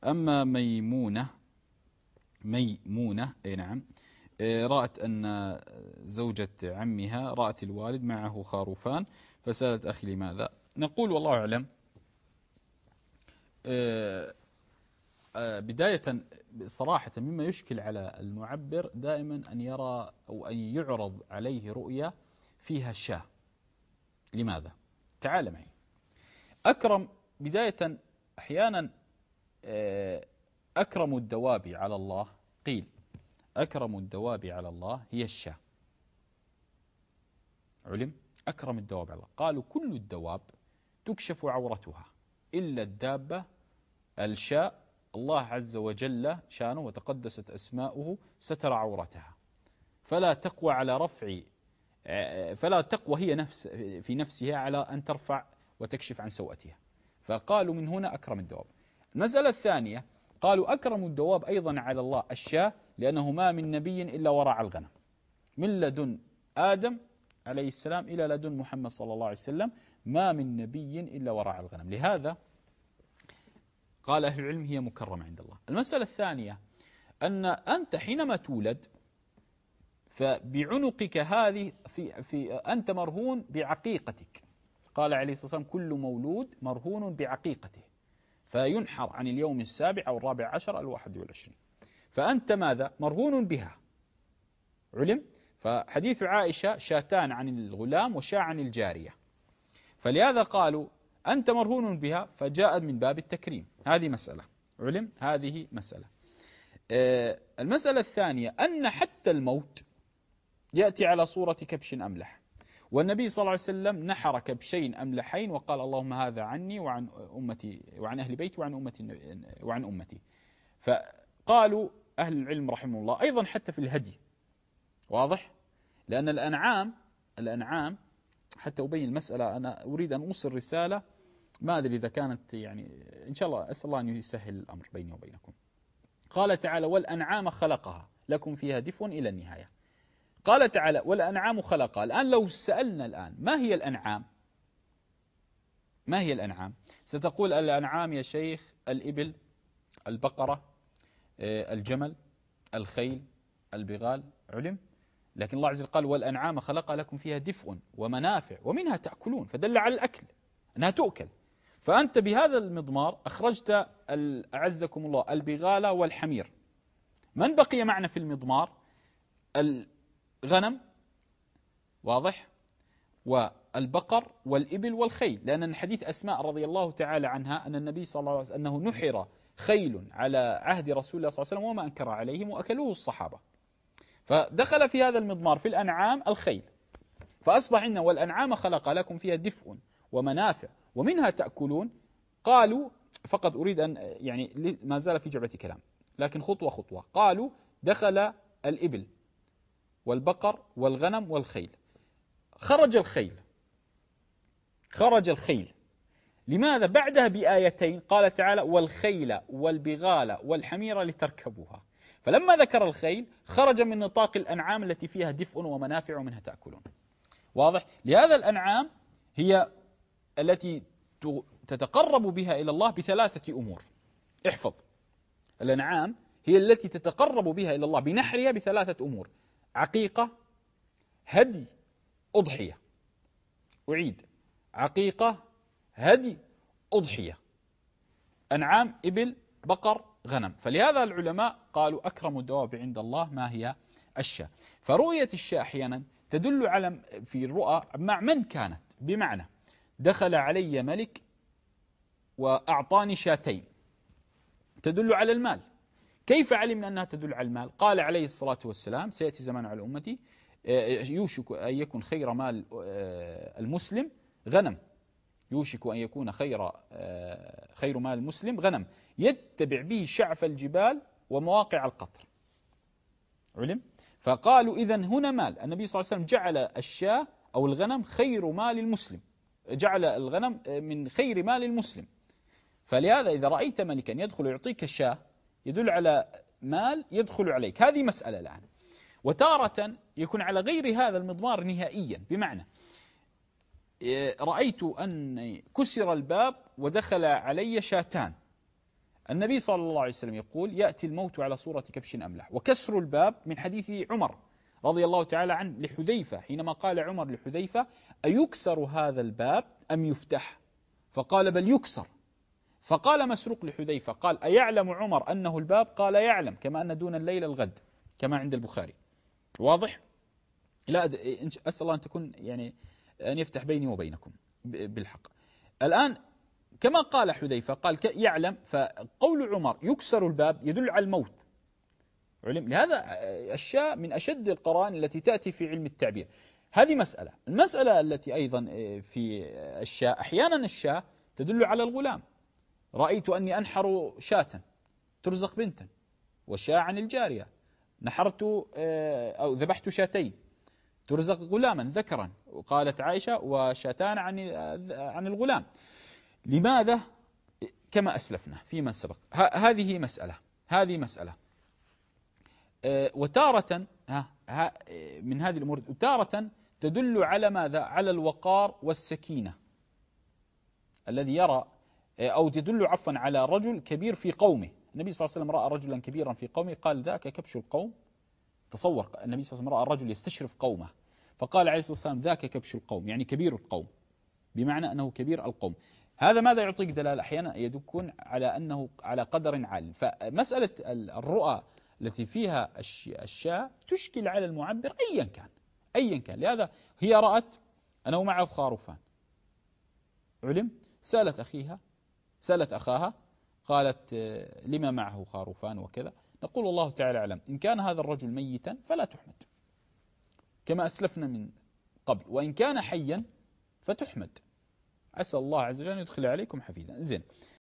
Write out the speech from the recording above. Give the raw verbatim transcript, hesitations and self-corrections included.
أما ميمونة ميمونة أي نعم رأت أن زوجة عمها رأت الوالد معه خروفان فسألت أخي لماذا؟ نقول والله أعلم. بداية صراحة مما يشكل على المعبر دائما أن يرى أو أن يعرض عليه رؤية فيها الشاه. لماذا؟ تعال معي. أكرم بداية أحيانا أكرم الدواب على الله قيل أكرم الدواب على الله هي الشاه. علم أكرم الدواب على الله. قالوا كل الدواب تكشف عورتها إلا الدابة الشاء الله عز وجل شانه وتقدست أسماؤه ستر عورتها فلا تقوى على رفع فلا تقوى هي نفس في نفسها على أن ترفع وتكشف عن سوءتها. فقالوا من هنا أكرم الدواب. المسألة الثانية قالوا أكرم الدواب أيضا على الله الشاة لأنه ما من نبي إلا ورع الغنم من لدن آدم عليه السلام إلى لدن محمد صلى الله عليه وسلم ما من نبي إلا ورع الغنم. لهذا قال أهل العلم هي مكرمة عند الله. المسألة الثانية أن أنت حينما تولد فبعنقك هذه في في أنت مرهون بعقيقتك. قال عليه الصلاة والسلام كل مولود مرهون بعقيقته فينحر عن اليوم السابع أو الرابع عشر الواحد والعشرين فأنت ماذا؟ مرهون بها. علم؟ فحديث عائشة شاتان عن الغلام وشاة عن الجارية فلهذا قالوا أنت مرهون بها فجاءت من باب التكريم. هذه مسألة. علم؟ هذه مسألة. آه المسألة الثانية أن حتى الموت يأتي على صورة كبش أملح والنبي صلى الله عليه وسلم نحر كبشين أملحين وقال اللهم هذا عني وعن أمتي وعن أهل بيتي وعن أمتي وعن أمتي. فقالوا أهل العلم رحمه الله أيضا حتى في الهدي واضح لأن الأنعام الأنعام حتى أبين المسألة أنا أريد أن أوصل رسالة ما أدري إذا كانت يعني إن شاء الله أسأل الله أن يسهل الأمر بيني وبينكم. قال تعالى والأنعام خلقها لكم فيها دفء إلى النهاية. قال تعالى والأنعام خلقها. الآن لو سألنا الآن ما هي الأنعام؟ ما هي الأنعام؟ ستقول الأنعام يا شيخ الإبل البقرة الجمل الخيل البغال. علم؟ لكن الله عز وجل قال والأنعام خلقها لكم فيها دفء ومنافع ومنها تأكلون فدل على الأكل أنها تؤكل. فأنت بهذا المضمار أخرجت أعزكم الله البغال والحمير. من بقي معنا في المضمار؟ الغنم واضح والبقر والإبل والخيل لأن الحديث أسماء رضي الله تعالى عنها أن النبي صلى الله عليه وسلم أنه نحر خيل على عهد رسول الله صلى الله عليه وسلم وما أنكر عليهم وأكلوه الصحابة. فدخل في هذا المضمار في الأنعام الخيل فأصبح عندنا والأنعام خلق لكم فيها دفء ومنافع ومنها تأكلون. قالوا فقط أريد أن يعني ما زال في جعبة كلام لكن خطوة خطوة. قالوا دخل الإبل والبقر والغنم والخيل. خرج الخيل خرج الخيل لماذا؟ بعدها بآيتين قال تعالى والخيل والبغال والحمير لتركبوها. فلما ذكر الخيل خرج من نطاق الأنعام التي فيها دفء ومنافع ومنها تأكلون. واضح؟ لهذا الأنعام هي التي تتقرب بها إلى الله بثلاثة أمور. احفظ الأنعام هي التي تتقرب بها إلى الله بنحرها بثلاثة أمور: عقيقة، هدي، أضحية. أعيد: عقيقة، هدي، أضحية. أنعام إبل بقر غنم. فلهذا العلماء قالوا أكرم الدواب عند الله ما هي؟ الشاة. فرؤية الشاة أحيانا تدل على في الرؤى مع من كانت، بمعنى دخل علي ملك وأعطاني شاتين تدل على المال. كيف علمنا أنها تدل على المال؟ قال عليه الصلاة والسلام سيأتي زمان على أمتي يوشك أن يكون خير مال المسلم غنم، يوشك أن يكون خير خير مال المسلم غنم يتبع به شعف الجبال ومواقع القطر. علم؟ فقالوا إذن هنا مال. النبي صلى الله عليه وسلم جعل الشاة أو الغنم خير مال المسلم، جعل الغنم من خير مال المسلم. فلهذا إذا رأيت ملكا يدخل يعطيك شاة يدل على مال يدخل عليك. هذه مسألة الآن. وتارة يكون على غير هذا المضمار نهائيا، بمعنى رأيت أن كسر الباب ودخل علي شاتان، النبي صلى الله عليه وسلم يقول يأتي الموت على صورة كبش أملح. وكسر الباب من حديث عمر رضي الله تعالى عنه لحذيفة، حينما قال عمر لحذيفة أيكسر هذا الباب أم يفتح؟ فقال بل يكسر. فقال مسروق لحذيفة قال أيعلم عمر أنه الباب؟ قال يعلم، كما أن دون الليل الغد، كما عند البخاري. واضح؟ لا أسأل الله أن تكون يعني أن يفتح بيني وبينكم بالحق. الآن كما قال حذيفة قال يعلم، فقول عمر يكسر الباب يدل على الموت. علم لهذا أشياء من أشد القرائن التي تأتي في علم التعبير. هذه مسألة. المسألة التي أيضا في الشاة، أحيانا الشاة تدل على الغلام. رأيت أني أنحر شاة ترزق بنتا، والشاة عن الجارية. نحرت أو ذبحت شاتين ترزق غلاما ذكرا، وقالت عائشة وشاتان عن عن الغلام. لماذا؟ كما أسلفنا فيما سبق. هذه مسألة هذه مسألة وتارة من هذه الأمور وتارة تدل على ماذا؟ على الوقار والسكينة الذي يرى، أو تدل عفوا على رجل كبير في قومه. النبي صلى الله عليه وسلم رأى رجلا كبيرا في قومه قال ذاك كبش القوم. تصور النبي صلى الله عليه وسلم رأى رجل يستشرف قومه فقال عليه الصلاة والسلام ذاك كبش القوم، يعني كبير القوم، بمعنى أنه كبير القوم. هذا ماذا يعطيك دلالة؟ أحيانا يدكون على أنه على قدر عال. فمسألة الرؤى التي فيها الشاة تشكل على المعبر أيا كان أيا كان. لهذا هي رأت أنه معه خروفان، علم، سألت أخيها سألت أخاها قالت لما معه خروفان وكذا. نقول الله تعالى أعلم، إن كان هذا الرجل ميتا فلا تحمد كما أسلفنا من قبل، وإن كان حيا فتحمد. عسى الله عز وجل أن يدخل عليكم حفيدا. زين،